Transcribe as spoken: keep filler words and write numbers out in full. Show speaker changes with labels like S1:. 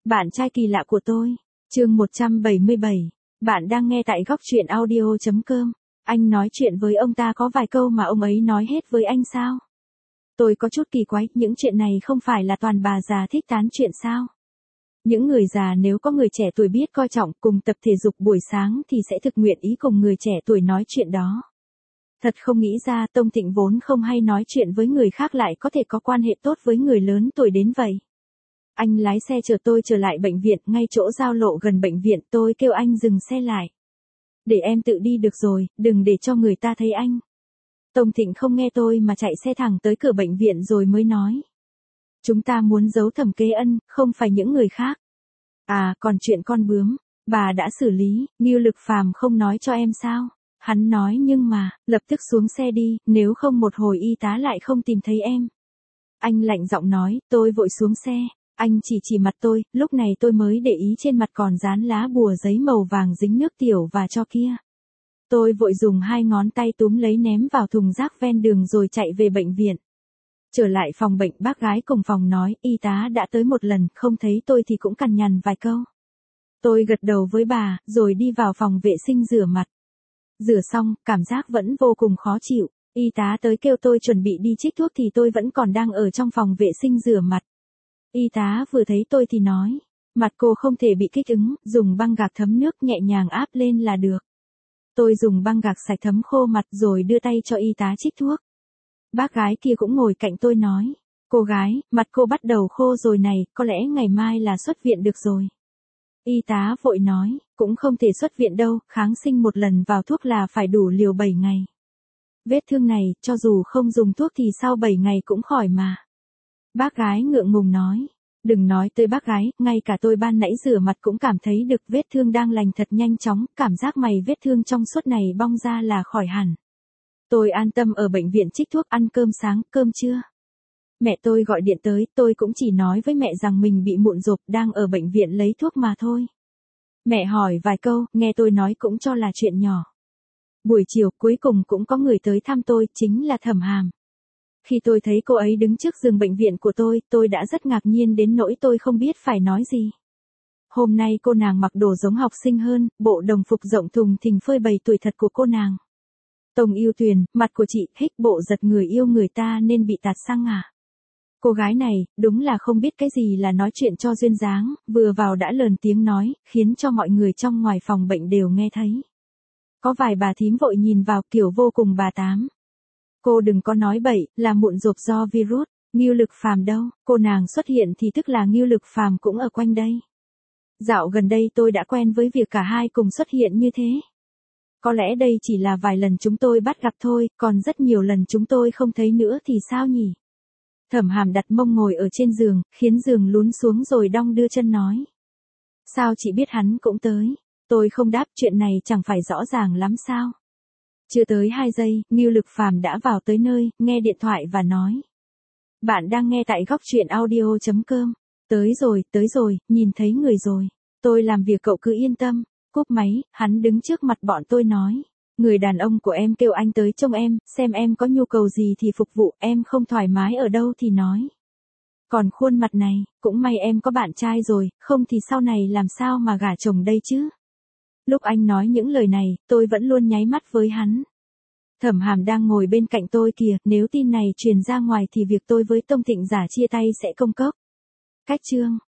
S1: Bạn trai kỳ lạ của tôi. Chương một trăm bảy mươi bảy. Bạn đang nghe tại góc truyện audio chấm com. Anh nói chuyện với ông ta có vài câu mà ông ấy nói hết với anh sao? Tôi có chút kỳ quái, những chuyện này không phải là toàn bà già thích tán chuyện sao? Những người già nếu có người trẻ tuổi biết coi trọng cùng tập thể dục buổi sáng thì sẽ thực nguyện ý cùng người trẻ tuổi nói chuyện đó. Thật không nghĩ ra Tông Thịnh vốn không hay nói chuyện với người khác lại có thể có quan hệ tốt với người lớn tuổi đến vậy. Anh lái xe chở tôi trở lại bệnh viện, ngay chỗ giao lộ gần bệnh viện tôi kêu anh dừng xe lại. Để em tự đi được rồi, đừng để cho người ta thấy anh. Tông Thịnh không nghe tôi mà chạy xe thẳng tới cửa bệnh viện rồi mới nói. Chúng ta muốn giấu thẩm kế ân, không phải những người khác. À, còn chuyện con bướm, bà đã xử lý, Ngưu Lực Phàm không nói cho em sao? Hắn nói nhưng mà, lập tức xuống xe đi, nếu không một hồi y tá lại không tìm thấy em. Anh lạnh giọng nói, tôi vội xuống xe. Anh chỉ chỉ mặt tôi, lúc này tôi mới để ý trên mặt còn dán lá bùa giấy màu vàng dính nước tiểu và cho kia. Tôi vội dùng hai ngón tay túm lấy ném vào thùng rác ven đường rồi chạy về bệnh viện. Trở lại phòng bệnh, bác gái cùng phòng nói, y tá đã tới một lần, không thấy tôi thì cũng cằn nhằn vài câu. Tôi gật đầu với bà, rồi đi vào phòng vệ sinh rửa mặt. Rửa xong, cảm giác vẫn vô cùng khó chịu. Y tá tới kêu tôi chuẩn bị đi trích thuốc thì tôi vẫn còn đang ở trong phòng vệ sinh rửa mặt. Y tá vừa thấy tôi thì nói, mặt cô không thể bị kích ứng, dùng băng gạc thấm nước nhẹ nhàng áp lên là được. Tôi dùng băng gạc sạch thấm khô mặt rồi đưa tay cho y tá trích thuốc. Bác gái kia cũng ngồi cạnh tôi nói, cô gái, mặt cô bắt đầu khô rồi này, có lẽ ngày mai là xuất viện được rồi. Y tá vội nói, cũng không thể xuất viện đâu, kháng sinh một lần vào thuốc là phải đủ liều bảy ngày. Vết thương này, cho dù không dùng thuốc thì sau bảy ngày cũng khỏi mà. Bác gái ngượng ngùng nói, đừng nói tới bác gái, ngay cả tôi ban nãy rửa mặt cũng cảm thấy được vết thương đang lành thật nhanh chóng, cảm giác mày vết thương trong suốt này bong ra là khỏi hẳn. Tôi an tâm ở bệnh viện trích thuốc, ăn cơm sáng, cơm trưa. Mẹ tôi gọi điện tới, tôi cũng chỉ nói với mẹ rằng mình bị mụn rộp, đang ở bệnh viện lấy thuốc mà thôi. Mẹ hỏi vài câu, nghe tôi nói cũng cho là chuyện nhỏ. Buổi chiều cuối cùng cũng có người tới thăm tôi, chính là Thẩm Hàm. Khi tôi thấy cô ấy đứng trước giường bệnh viện của tôi, tôi đã rất ngạc nhiên đến nỗi tôi không biết phải nói gì. Hôm nay cô nàng mặc đồ giống học sinh hơn, bộ đồng phục rộng thùng thình phơi bày tuổi thật của cô nàng. Tông Yêu Tuyền, mặt của chị, hích bộ giật người yêu người ta nên bị tạt xăng à. Cô gái này, đúng là không biết cái gì là nói chuyện cho duyên dáng, vừa vào đã lớn tiếng nói, khiến cho mọi người trong ngoài phòng bệnh đều nghe thấy. Có vài bà thím vội nhìn vào kiểu vô cùng bà tám. Cô đừng có nói bậy, là mụn rộp do virus, Ngưu Lực Phàm đâu, cô nàng xuất hiện thì tức là Ngưu Lực Phàm cũng ở quanh đây. Dạo gần đây tôi đã quen với việc cả hai cùng xuất hiện như thế. Có lẽ đây chỉ là vài lần chúng tôi bắt gặp thôi, còn rất nhiều lần chúng tôi không thấy nữa thì sao nhỉ? Thẩm Hàm đặt mông ngồi ở trên giường, khiến giường lún xuống rồi đong đưa chân nói. Sao chị biết hắn cũng tới? Tôi không đáp, chuyện này chẳng phải rõ ràng lắm sao? Chưa tới hai giây, Ngưu Lực Phàm đã vào tới nơi, nghe điện thoại và nói. Bạn đang nghe tại góc truyện audio chấm com. Tới rồi, tới rồi, nhìn thấy người rồi. Tôi làm việc cậu cứ yên tâm. Cúp máy, hắn đứng trước mặt bọn tôi nói. Người đàn ông của em kêu anh tới trông em, xem em có nhu cầu gì thì phục vụ, em không thoải mái ở đâu thì nói. Còn khuôn mặt này, cũng may em có bạn trai rồi, không thì sau này làm sao mà gả chồng đây chứ. Lúc anh nói những lời này, tôi vẫn luôn nháy mắt với hắn. Thẩm Hàm đang ngồi bên cạnh tôi kìa, nếu tin này truyền ra ngoài thì việc tôi với Tông Thịnh giả chia tay sẽ công cốc. Cách chương